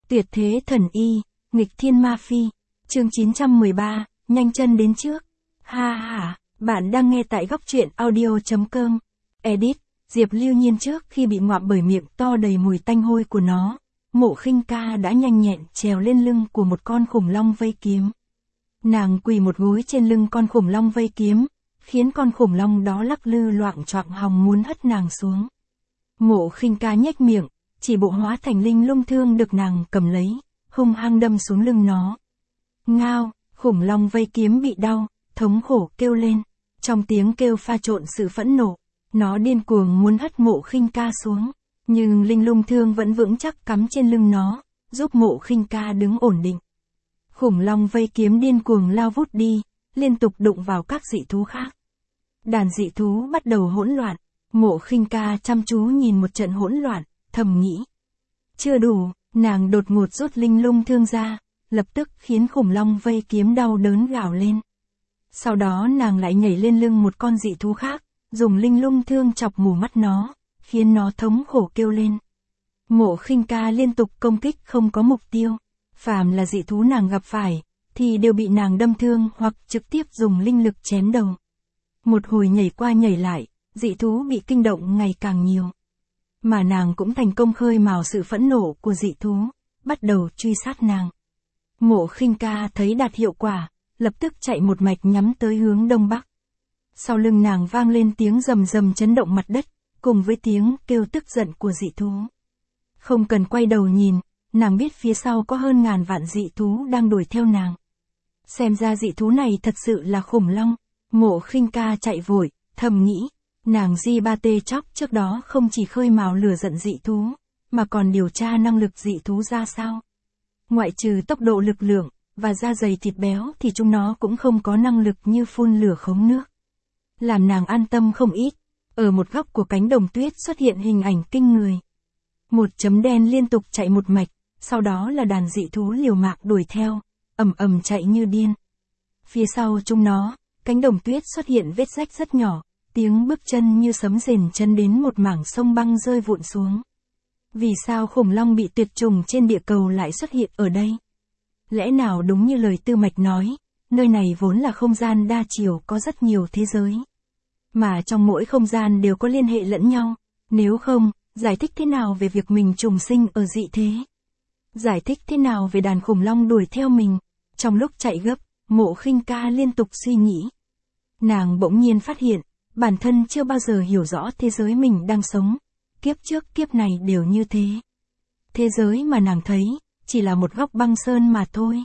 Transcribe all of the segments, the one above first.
Tuyệt thế thần y, nghịch thiên ma phi. Chương 913, nhanh chân đến trước. Ha ha, bạn đang nghe tại góc truyện audio.com. Edit, Diệp Lưu Nhiên trước khi bị ngoạm bởi miệng to đầy mùi tanh hôi của nó, Mộ Khinh Ca đã nhanh nhẹn trèo lên lưng của một con khủng long vây kiếm. Nàng quỳ một gối trên lưng con khủng long vây kiếm, khiến con khủng long đó lắc lư loạng choạng hòng muốn hất nàng xuống. Mộ Khinh Ca nhếch miệng, chỉ bộ hóa thành linh lung thương được nàng cầm lấy, hung hăng đâm xuống lưng nó. Ngao, khủng long vây kiếm bị đau, thống khổ kêu lên, trong tiếng kêu pha trộn sự phẫn nộ, nó điên cuồng muốn hất Mộ Khinh Ca xuống, nhưng linh lung thương vẫn vững chắc cắm trên lưng nó, giúp Mộ Khinh Ca đứng ổn định. Khủng long vây kiếm điên cuồng lao vút đi, liên tục đụng vào các dị thú khác. Đàn dị thú bắt đầu hỗn loạn, Mộ Khinh Ca chăm chú nhìn một trận hỗn loạn, thầm nghĩ. Chưa đủ, nàng đột ngột rút linh lung thương ra, lập tức khiến khủng long vây kiếm đau đớn gào lên. Sau đó nàng lại nhảy lên lưng một con dị thú khác, dùng linh lung thương chọc mù mắt nó, khiến nó thống khổ kêu lên. Mộ Khinh Ca liên tục công kích không có mục tiêu, phàm là dị thú nàng gặp phải, thì đều bị nàng đâm thương hoặc trực tiếp dùng linh lực chém đầu. Một hồi nhảy qua nhảy lại, dị thú bị kinh động ngày càng nhiều. Mà nàng cũng thành công khơi mào sự phẫn nộ của dị thú, bắt đầu truy sát nàng. Mộ Khinh Ca thấy đạt hiệu quả, lập tức chạy một mạch nhắm tới hướng đông bắc. Sau lưng nàng vang lên tiếng rầm rầm chấn động mặt đất, cùng với tiếng kêu tức giận của dị thú. Không cần quay đầu nhìn, nàng biết phía sau có hơn ngàn vạn dị thú đang đuổi theo nàng. Xem ra dị thú này thật sự là khủng long. Mộ Khinh Ca chạy vội, thầm nghĩ, nàng Di Ba Tê Chóc trước đó không chỉ khơi mào lửa giận dị thú, mà còn điều tra năng lực dị thú ra sao. Ngoại trừ tốc độ lực lượng, và da dày thịt béo thì chúng nó cũng không có năng lực như phun lửa khống nước. Làm nàng an tâm không ít, ở một góc của cánh đồng tuyết xuất hiện hình ảnh kinh người. Một chấm đen liên tục chạy một mạch, sau đó là đàn dị thú liều mạng đuổi theo, ầm ầm chạy như điên. Phía sau chúng nó, cánh đồng tuyết xuất hiện vết rách rất nhỏ, tiếng bước chân như sấm rền chân đến một mảng sông băng rơi vụn xuống. Vì sao khủng long bị tuyệt chủng trên địa cầu lại xuất hiện ở đây? Lẽ nào đúng như lời Tư Mạch nói, nơi này vốn là không gian đa chiều có rất nhiều thế giới. Mà trong mỗi không gian đều có liên hệ lẫn nhau, nếu không, giải thích thế nào về việc mình trùng sinh ở dị thế? Giải thích thế nào về đàn khủng long đuổi theo mình? Trong lúc chạy gấp, Mộ Khinh Ca liên tục suy nghĩ. Nàng bỗng nhiên phát hiện, bản thân chưa bao giờ hiểu rõ thế giới mình đang sống. Kiếp trước kiếp này đều như thế. Thế giới mà nàng thấy, chỉ là một góc băng sơn mà thôi.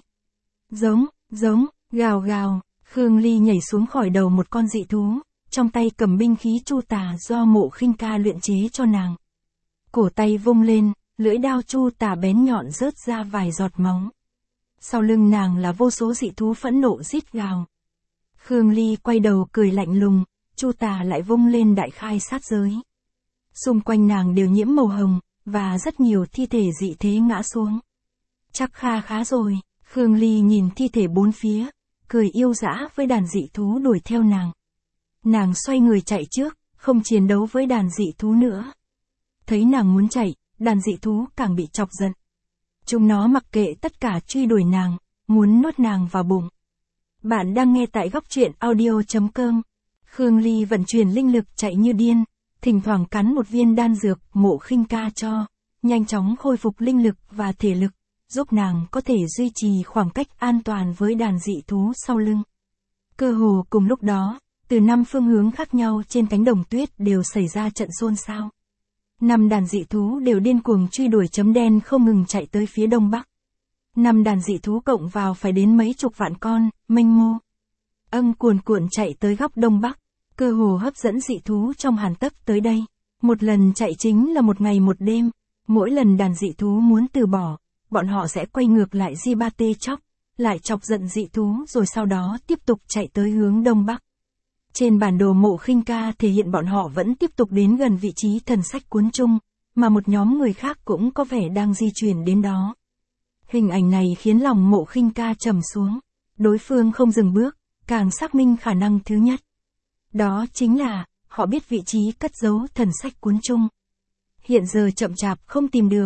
Giống, gào gào, Khương Ly nhảy xuống khỏi đầu một con dị thú, trong tay cầm binh khí Chu Tà do Mộ Khinh Ca luyện chế cho nàng. Cổ tay vung lên, lưỡi đao Chu Tà bén nhọn rớt ra vài giọt máu. Sau lưng nàng là vô số dị thú phẫn nộ rít gào. Khương Ly quay đầu cười lạnh lùng, Chu Tà lại vung lên đại khai sát giới. Xung quanh nàng đều nhiễm màu hồng, và rất nhiều thi thể dị thế ngã xuống. Chắc khá rồi, Khương Ly nhìn thi thể bốn phía, cười yêu dã với đàn dị thú đuổi theo nàng. Nàng xoay người chạy trước, không chiến đấu với đàn dị thú nữa. Thấy nàng muốn chạy, đàn dị thú càng bị chọc giận. Chúng nó mặc kệ tất cả truy đuổi nàng, muốn nuốt nàng vào bụng. Bạn đang nghe tại góc truyện audio.com. Khương Ly vận chuyển linh lực chạy như điên, thỉnh thoảng cắn một viên đan dược Mộ Khinh Ca cho, nhanh chóng khôi phục linh lực và thể lực, giúp nàng có thể duy trì khoảng cách an toàn với đàn dị thú sau lưng. Cơ hồ cùng lúc đó, từ 5 phương hướng khác nhau trên cánh đồng tuyết đều xảy ra trận xôn xao. 5 đàn dị thú đều điên cuồng truy đuổi chấm đen không ngừng chạy tới phía đông bắc. 5 đàn dị thú cộng vào phải đến mấy chục vạn con, mênh mô. Cuồn cuộn chạy tới góc đông bắc, cơ hồ hấp dẫn dị thú trong hàn tấc tới đây. Một lần chạy chính là một ngày một đêm, mỗi lần đàn dị thú muốn từ bỏ, bọn họ sẽ quay ngược lại Di Ba Tê Chóc, lại chọc giận dị thú rồi sau đó tiếp tục chạy tới hướng đông bắc. Trên bản đồ Mộ Khinh Ca thể hiện bọn họ vẫn tiếp tục đến gần vị trí thần sách cuốn chung, mà một nhóm người khác cũng có vẻ đang di chuyển đến đó. Hình ảnh này khiến lòng Mộ Khinh Ca trầm xuống. Đối phương không dừng bước, càng xác minh khả năng thứ nhất. Đó chính là, họ biết vị trí cất giấu thần sách cuốn chung. Hiện giờ chậm chạp không tìm được,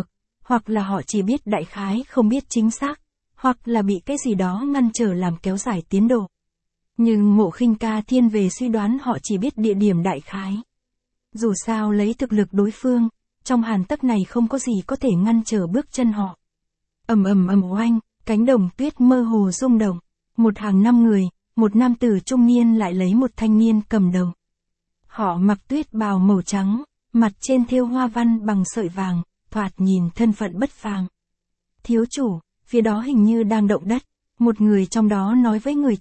hoặc là họ chỉ biết đại khái không biết chính xác, hoặc là bị cái gì đó ngăn trở làm kéo dài tiến độ. Nhưng Mộ Khinh Ca thiên về suy đoán họ chỉ biết địa điểm đại khái. Dù sao lấy thực lực đối phương, trong hàn tấc này không có gì có thể ngăn trở bước chân họ. Ầm ầm ầm oanh, cánh đồng tuyết mơ hồ rung động, một hàng 5 người, một nam tử trung niên lại lấy một thanh niên cầm đầu. Họ mặc tuyết bào màu trắng, mặt trên thêu hoa văn bằng sợi vàng, thoạt nhìn thân phận bất phàm. Thiếu chủ, phía đó hình như đang động đất, một người trong đó nói với người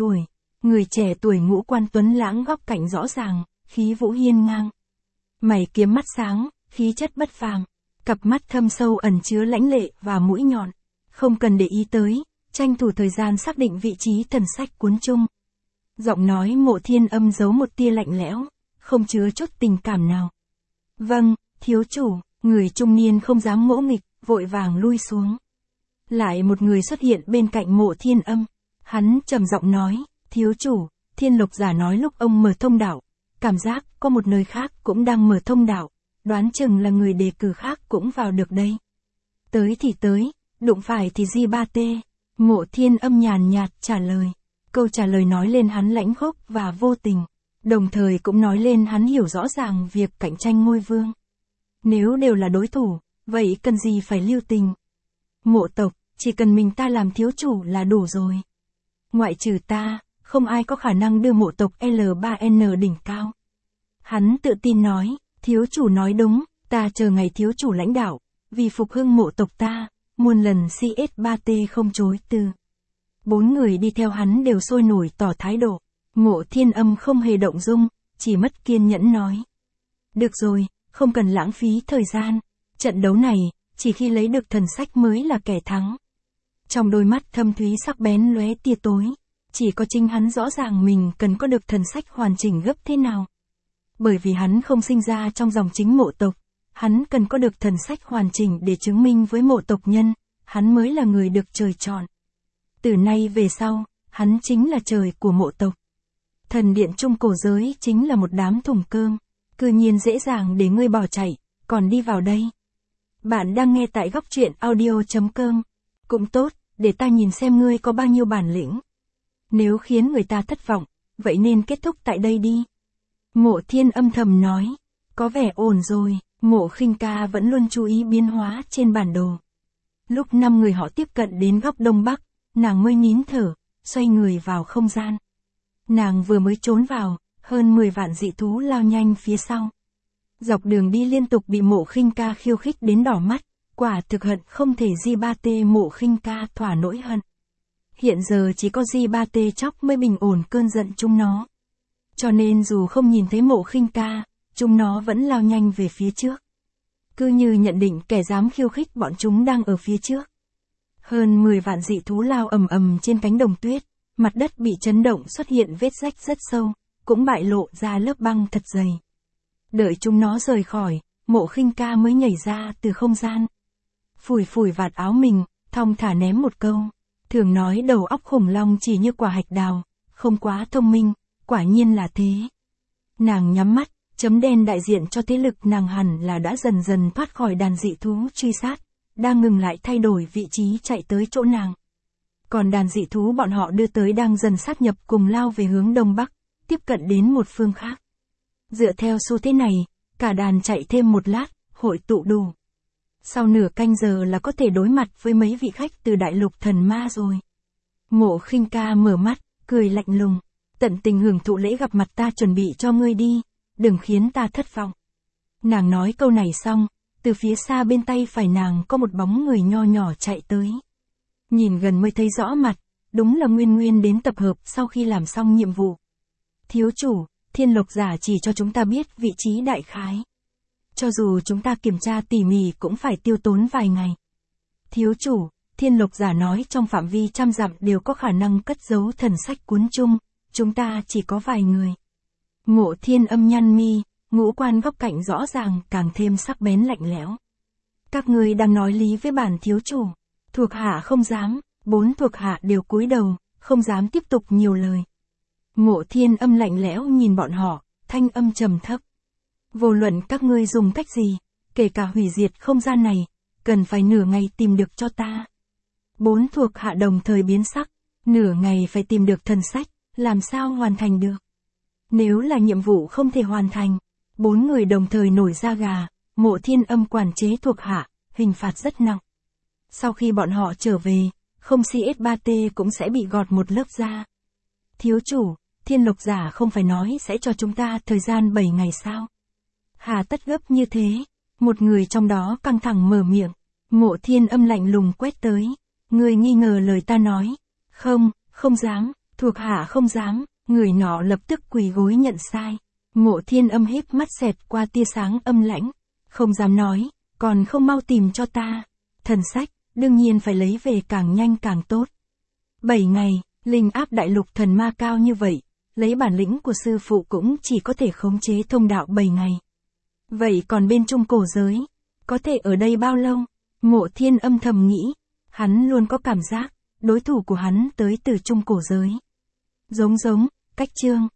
trẻ tuổi ngũ quan tuấn lãng góc cạnh rõ ràng, khí vũ hiên ngang. Mày kiếm mắt sáng, khí chất bất phàm, cặp mắt thâm sâu ẩn chứa lãnh lệ và mũi nhọn, không cần để ý tới, tranh thủ thời gian xác định vị trí thần sách cuốn chung. Giọng nói Mộ Thiên Âm giấu một tia lạnh lẽo, không chứa chút tình cảm nào. Vâng, thiếu chủ, người trung niên không dám ngỗ nghịch, vội vàng lui xuống. Lại một người xuất hiện bên cạnh Mộ Thiên Âm, hắn trầm giọng nói, thiếu chủ, Thiên Lộc Giả nói lúc ông mở thông đạo, cảm giác có một nơi khác cũng đang mở thông đạo, đoán chừng là người đề cử khác cũng vào được đây. Tới thì tới, đụng phải thì G3T, Mộ Thiên Âm nhàn nhạt trả lời. Câu trả lời nói lên hắn lãnh khốc và vô tình, đồng thời cũng nói lên hắn hiểu rõ ràng việc cạnh tranh ngôi vương. Nếu đều là đối thủ, vậy cần gì phải lưu tình? Mộ tộc, chỉ cần mình ta làm thiếu chủ là đủ rồi. Ngoại trừ ta, không ai có khả năng đưa mộ tộc L3N đỉnh cao. Hắn tự tin nói, thiếu chủ nói đúng, ta chờ ngày thiếu chủ lãnh đạo, vì phục hưng mộ tộc ta, muôn lần CS3T không chối từ. 4 người đi theo hắn đều sôi nổi tỏ thái độ. Mộ Thiên Âm không hề động dung, chỉ mất kiên nhẫn nói. Được rồi, không cần lãng phí thời gian. Trận đấu này, chỉ khi lấy được thần sách mới là kẻ thắng. Trong đôi mắt thâm thúy sắc bén lóe tia tối, chỉ có chính hắn rõ ràng mình cần có được thần sách hoàn chỉnh gấp thế nào. Bởi vì hắn không sinh ra trong dòng chính mộ tộc, hắn cần có được thần sách hoàn chỉnh để chứng minh với mộ tộc nhân, hắn mới là người được trời chọn. Từ nay về sau, hắn chính là trời của mộ tộc. Thần điện trung cổ giới chính là một đám thùng cơm, cư nhiên dễ dàng để ngươi bỏ chạy, còn đi vào đây. Bạn đang nghe tại góc truyện audio.com. Cũng tốt, để ta nhìn xem ngươi có bao nhiêu bản lĩnh. Nếu khiến người ta thất vọng, vậy nên kết thúc tại đây đi. Mộ Thiên âm thầm nói, có vẻ ổn rồi. Mộ Khinh Ca vẫn luôn chú ý biến hóa trên bản đồ. Lúc 5 người họ tiếp cận đến góc đông bắc, nàng mới nín thở, xoay người vào không gian. Nàng vừa mới trốn vào, hơn 10 vạn dị thú lao nhanh phía sau. Dọc đường đi liên tục bị Mộ Khinh Ca khiêu khích đến đỏ mắt, quả thực hận không thể G3T Mộ Khinh Ca thỏa nỗi hận. Hiện giờ chỉ có G3T chóc mới bình ổn cơn giận chúng nó. Cho nên dù không nhìn thấy Mộ Khinh Ca, chúng nó vẫn lao nhanh về phía trước. Cứ như nhận định kẻ dám khiêu khích bọn chúng đang ở phía trước. Hơn 10 vạn dị thú lao ầm ầm trên cánh đồng tuyết, mặt đất bị chấn động xuất hiện vết rách rất sâu, cũng bại lộ ra lớp băng thật dày. Đợi chúng nó rời khỏi, Mộ Khinh Ca mới nhảy ra từ không gian. Phủi phủi vạt áo mình, thong thả ném một câu. Thường nói đầu óc khủng long chỉ như quả hạch đào, không quá thông minh, quả nhiên là thế. Nàng nhắm mắt, chấm đen đại diện cho thế lực nàng hẳn là đã dần dần thoát khỏi đàn dị thú truy sát, đang ngừng lại thay đổi vị trí chạy tới chỗ nàng. Còn đàn dị thú bọn họ đưa tới đang dần sát nhập cùng lao về hướng đông bắc, tiếp cận đến một phương khác. Dựa theo xu thế này, cả đàn chạy thêm một lát, hội tụ đủ. Sau nửa canh giờ là có thể đối mặt với mấy vị khách từ đại lục thần ma rồi. Mộ Khinh Ca mở mắt, cười lạnh lùng. Tận tình hưởng thụ lễ gặp mặt ta chuẩn bị cho ngươi đi, đừng khiến ta thất vọng. Nàng nói câu này xong, từ phía xa bên tay phải nàng có một bóng người nho nhỏ chạy tới. Nhìn gần mới thấy rõ mặt, đúng là Nguyên Nguyên đến tập hợp sau khi làm xong nhiệm vụ. Thiếu chủ, Thiên Lộc Giả chỉ cho chúng ta biết vị trí đại khái. Cho dù chúng ta kiểm tra tỉ mỉ cũng phải tiêu tốn vài ngày. Thiếu chủ, Thiên Lộc Giả nói trong phạm vi 100 dặm đều có khả năng cất giấu thần sách cuốn chung, chúng ta chỉ có vài người. Mộ Thiên âm nhăn mi, ngũ quan góc cạnh rõ ràng càng thêm sắc bén lạnh lẽo. Các ngươi đang nói lý với bản thiếu chủ. Thuộc hạ không dám, 4 thuộc hạ đều cúi đầu, không dám tiếp tục nhiều lời. Mộ Thiên âm lạnh lẽo nhìn bọn họ, thanh âm trầm thấp. Vô luận các ngươi dùng cách gì, kể cả hủy diệt không gian này, cần phải nửa ngày tìm được cho ta. 4 thuộc hạ đồng thời biến sắc, nửa ngày phải tìm được thần sách, làm sao hoàn thành được? Nếu là nhiệm vụ không thể hoàn thành, 4 người đồng thời nổi da gà, Mộ Thiên Âm quản chế thuộc hạ, hình phạt rất nặng. Sau khi bọn họ trở về, không CS3T cũng sẽ bị gọt một lớp da. Thiếu chủ, Thiên Lộc giả không phải nói sẽ cho chúng ta thời gian 7 ngày sao? Hà tất gấp như thế, một người trong đó căng thẳng mở miệng, Mộ Thiên Âm lạnh lùng quét tới. Người nghi ngờ lời ta nói. Không, không dám, thuộc hạ không dám, người nọ lập tức quỳ gối nhận sai. Mộ Thiên Âm híp mắt xẹt qua tia sáng âm lãnh. Không dám nói, còn không mau tìm cho ta. Thần sách, đương nhiên phải lấy về càng nhanh càng tốt. 7 ngày, linh áp đại lục thần ma cao như vậy, lấy bản lĩnh của sư phụ cũng chỉ có thể khống chế thông đạo 7 ngày. Vậy còn bên trung cổ giới, có thể ở đây bao lâu? Mộ Thiên Âm thầm nghĩ, hắn luôn có cảm giác, đối thủ của hắn tới từ trung cổ giới. Giống, cách chương.